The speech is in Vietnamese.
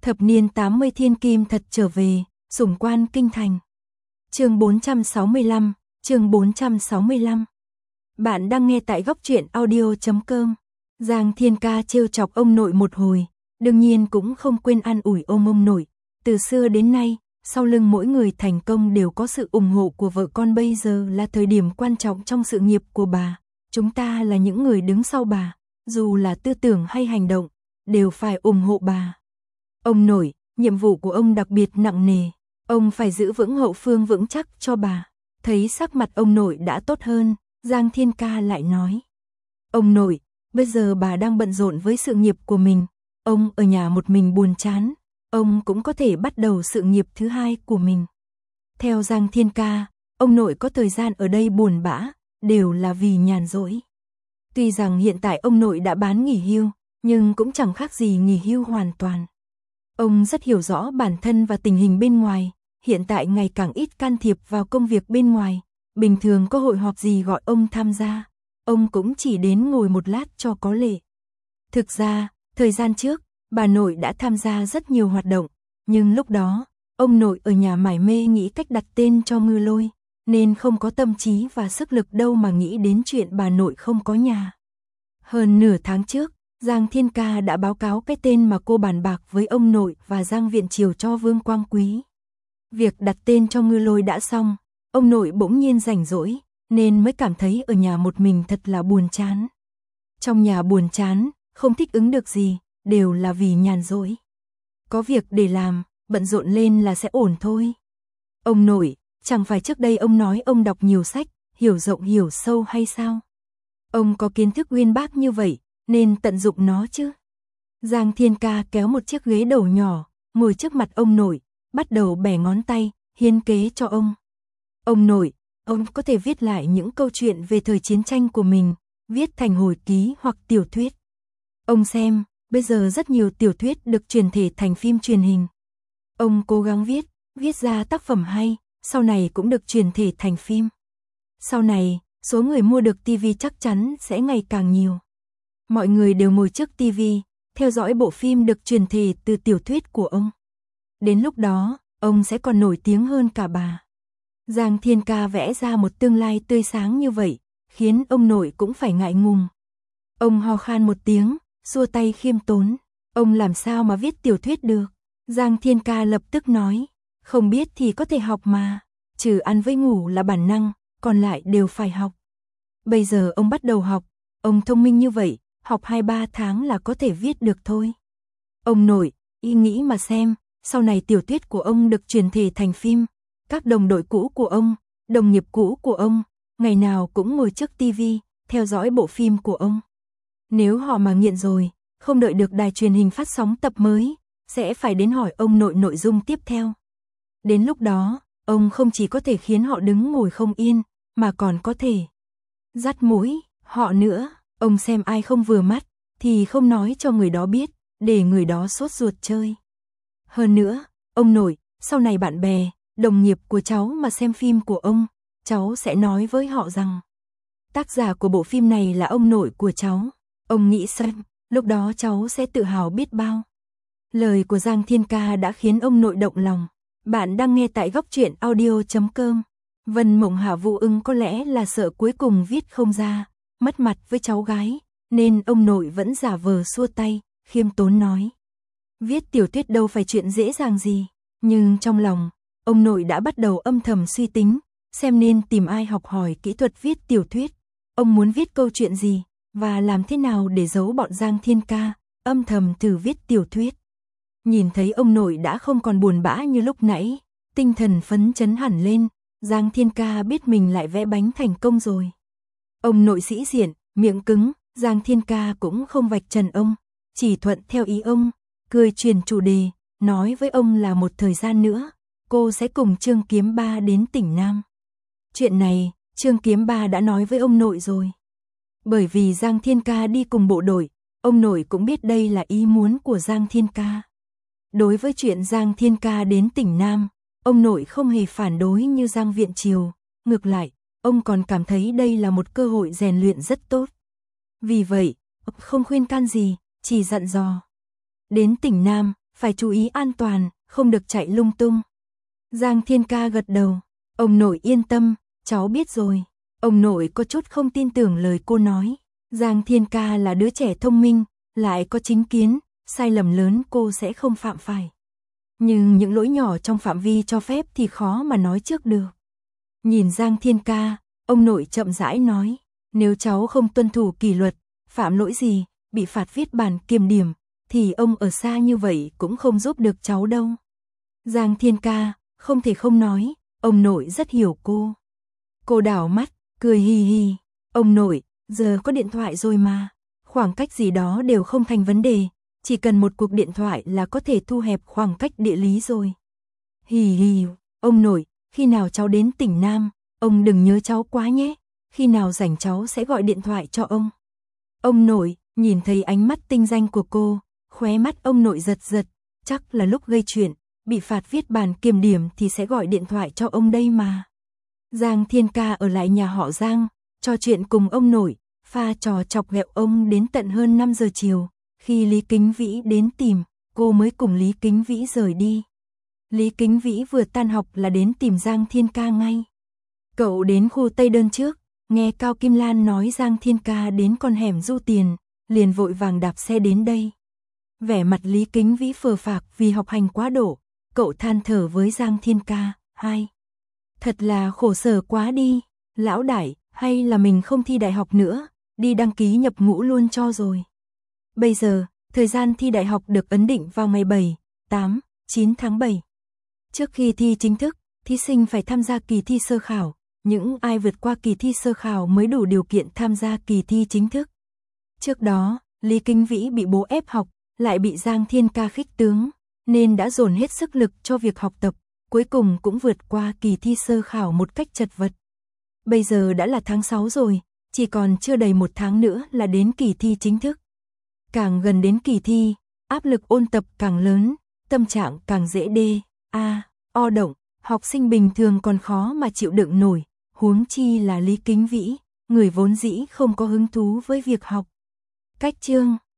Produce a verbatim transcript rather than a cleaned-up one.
Thập niên tám mươi thiên kim thật trở về, sủng quan kinh thành. Chương bốn trăm sáu mươi lăm, chương bốn trăm sáu mươi lăm. Bạn đang nghe tại góc truyện audio chấm com. Giang Thiên Ca trêu chọc ông nội một hồi, đương nhiên cũng không quên an ủi ôm ông nội. Từ xưa đến nay, sau lưng mỗi người thành công đều có sự ủng hộ của vợ con, bây giờ là thời điểm quan trọng trong sự nghiệp của bà. Chúng ta là những người đứng sau bà, dù là tư tưởng hay hành động, đều phải ủng hộ bà. Ông nội, nhiệm vụ của ông đặc biệt nặng nề, ông phải giữ vững hậu phương vững chắc cho bà. Thấy sắc mặt ông nội đã tốt hơn, Giang Thiên Ca lại nói. Ông nội, bây giờ bà đang bận rộn với sự nghiệp của mình, ông ở nhà một mình buồn chán, ông cũng có thể bắt đầu sự nghiệp thứ hai của mình. Theo Giang Thiên Ca, ông nội có thời gian ở đây buồn bã, đều là vì nhàn rỗi. Tuy rằng hiện tại ông nội đã bán nghỉ hưu, nhưng cũng chẳng khác gì nghỉ hưu hoàn toàn. Ông rất hiểu rõ bản thân và tình hình bên ngoài, hiện tại ngày càng ít can thiệp vào công việc bên ngoài, bình thường có hội họp gì gọi ông tham gia, ông cũng chỉ đến ngồi một lát cho có lệ. Thực ra, thời gian trước, bà nội đã tham gia rất nhiều hoạt động, nhưng lúc đó, ông nội ở nhà mải mê nghĩ cách đặt tên cho ngư lôi, nên không có tâm trí và sức lực đâu mà nghĩ đến chuyện bà nội không có nhà. Hơn nửa tháng trước, Giang Thiên Ca đã báo cáo cái tên mà cô bàn bạc với ông nội và Giang Viện Triều cho Vương Quang Quý. Việc đặt tên cho ngư lôi đã xong, ông nội bỗng nhiên rảnh rỗi, nên mới cảm thấy ở nhà một mình thật là buồn chán. Trong nhà buồn chán, không thích ứng được gì, đều là vì nhàn rỗi. Có việc để làm, bận rộn lên là sẽ ổn thôi. Ông nội, chẳng phải trước đây ông nói ông đọc nhiều sách, hiểu rộng hiểu sâu hay sao? Ông có kiến thức uyên bác như vậy, nên tận dụng nó chứ. Giang Thiên Ca kéo một chiếc ghế đầu nhỏ, ngồi trước mặt ông nội, bắt đầu bẻ ngón tay, hiến kế cho ông. Ông nội, ông có thể viết lại những câu chuyện về thời chiến tranh của mình, viết thành hồi ký hoặc tiểu thuyết. Ông xem, bây giờ rất nhiều tiểu thuyết được chuyển thể thành phim truyền hình. Ông cố gắng viết, viết ra tác phẩm hay, sau này cũng được chuyển thể thành phim. Sau này, số người mua được tivi chắc chắn sẽ ngày càng nhiều. Mọi người đều ngồi trước tivi, theo dõi bộ phim được truyền thể từ tiểu thuyết của ông. Đến lúc đó, ông sẽ còn nổi tiếng hơn cả bà. Giang Thiên Ca vẽ ra một tương lai tươi sáng như vậy, khiến ông nội cũng phải ngại ngùng. Ông ho khan một tiếng, xua tay khiêm tốn. Ông làm sao mà viết tiểu thuyết được? Giang Thiên Ca lập tức nói, không biết thì có thể học mà, trừ ăn với ngủ là bản năng, còn lại đều phải học. Bây giờ ông bắt đầu học, ông thông minh như vậy, học hai ba tháng là có thể viết được thôi. Ông nội, ý nghĩ mà xem, sau này tiểu thuyết của ông được truyền thể thành phim, các đồng đội cũ của ông, đồng nghiệp cũ của ông, ngày nào cũng ngồi trước tivi, theo dõi bộ phim của ông. Nếu họ mà nghiện rồi, không đợi được đài truyền hình phát sóng tập mới, sẽ phải đến hỏi ông nội nội dung tiếp theo. Đến lúc đó, ông không chỉ có thể khiến họ đứng ngồi không yên, mà còn có thể dắt mũi họ nữa. Ông xem ai không vừa mắt, thì không nói cho người đó biết, để người đó sốt ruột chơi. Hơn nữa, ông nội, sau này bạn bè, đồng nghiệp của cháu mà xem phim của ông, cháu sẽ nói với họ rằng tác giả của bộ phim này là ông nội của cháu. Ông nghĩ xem, lúc đó cháu sẽ tự hào biết bao. Lời của Giang Thiên Ca đã khiến ông nội động lòng. Bạn đang nghe tại góc truyện audio chấm com. Vân Mộng Hạ Vũ Ưng có lẽ là sợ cuối cùng viết không ra, mất mặt với cháu gái, nên ông nội vẫn giả vờ xua tay, khiêm tốn nói. Viết tiểu thuyết đâu phải chuyện dễ dàng gì, nhưng trong lòng, ông nội đã bắt đầu âm thầm suy tính, xem nên tìm ai học hỏi kỹ thuật viết tiểu thuyết. Ông muốn viết câu chuyện gì, và làm thế nào để giấu bọn Giang Thiên Ca, âm thầm thử viết tiểu thuyết. Nhìn thấy ông nội đã không còn buồn bã như lúc nãy, tinh thần phấn chấn hẳn lên, Giang Thiên Ca biết mình lại vẽ bánh thành công rồi. Ông nội sĩ diện, miệng cứng, Giang Thiên Ca cũng không vạch trần ông, chỉ thuận theo ý ông, cười chuyển chủ đề, nói với ông là một thời gian nữa, cô sẽ cùng Trương Kiếm Ba đến tỉnh Nam. Chuyện này, Trương Kiếm Ba đã nói với ông nội rồi. Bởi vì Giang Thiên Ca đi cùng bộ đội, ông nội cũng biết đây là ý muốn của Giang Thiên Ca. Đối với chuyện Giang Thiên Ca đến tỉnh Nam, ông nội không hề phản đối như Giang Viện Triều, ngược lại, ông còn cảm thấy đây là một cơ hội rèn luyện rất tốt. Vì vậy, ông không khuyên can gì, chỉ dặn dò. Đến tỉnh Nam, phải chú ý an toàn, không được chạy lung tung. Giang Thiên Ca gật đầu, ông nội yên tâm, cháu biết rồi. Ông nội có chút không tin tưởng lời cô nói. Giang Thiên Ca là đứa trẻ thông minh, lại có chính kiến, sai lầm lớn cô sẽ không phạm phải. Nhưng những lỗi nhỏ trong phạm vi cho phép thì khó mà nói trước được. Nhìn Giang Thiên Ca, ông nội chậm rãi nói, nếu cháu không tuân thủ kỷ luật, phạm lỗi gì, bị phạt viết bản kiểm điểm, thì ông ở xa như vậy cũng không giúp được cháu đâu. Giang Thiên Ca, không thể không nói, ông nội rất hiểu cô. Cô đảo mắt, cười hì hì, ông nội, giờ có điện thoại rồi mà, khoảng cách gì đó đều không thành vấn đề, chỉ cần một cuộc điện thoại là có thể thu hẹp khoảng cách địa lý rồi. Hì hì, ông nội, khi nào cháu đến tỉnh Nam, ông đừng nhớ cháu quá nhé, khi nào rảnh cháu sẽ gọi điện thoại cho ông. Ông nội, nhìn thấy ánh mắt tinh danh của cô, khóe mắt ông nội giật giật, chắc là lúc gây chuyện, bị phạt viết bản kiểm điểm thì sẽ gọi điện thoại cho ông đây mà. Giang Thiên Ca ở lại nhà họ Giang, trò chuyện cùng ông nội, pha trò chọc ghẹo ông đến tận hơn năm giờ chiều, khi Lý Kính Vĩ đến tìm, cô mới cùng Lý Kính Vĩ rời đi. Lý Kính Vĩ vừa tan học là đến tìm Giang Thiên Ca ngay. Cậu đến khu Tây Đơn trước, nghe Cao Kim Lan nói Giang Thiên Ca đến con hẻm Du Tiền, liền vội vàng đạp xe đến đây. Vẻ mặt Lý Kính Vĩ phờ phạc vì học hành quá độ, cậu than thở với Giang Thiên Ca, hai. Thật là khổ sở quá đi, lão đại, hay là mình không thi đại học nữa, đi đăng ký nhập ngũ luôn cho rồi. Bây giờ, thời gian thi đại học được ấn định vào ngày bảy, tám, chín tháng bảy. Trước khi thi chính thức, thí sinh phải tham gia kỳ thi sơ khảo, những ai vượt qua kỳ thi sơ khảo mới đủ điều kiện tham gia kỳ thi chính thức. Trước đó, Lý Kính Vĩ bị bố ép học, lại bị Giang Thiên Ca khích tướng, nên đã dồn hết sức lực cho việc học tập, cuối cùng cũng vượt qua kỳ thi sơ khảo một cách chật vật. Bây giờ đã là tháng sáu rồi, chỉ còn chưa đầy một tháng nữa là đến kỳ thi chính thức. Càng gần đến kỳ thi, áp lực ôn tập càng lớn, tâm trạng càng dễ đê, a, o động, học sinh bình thường còn khó mà chịu đựng nổi, huống chi là Lý Kính Vĩ, người vốn dĩ không có hứng thú với việc học. Cách chương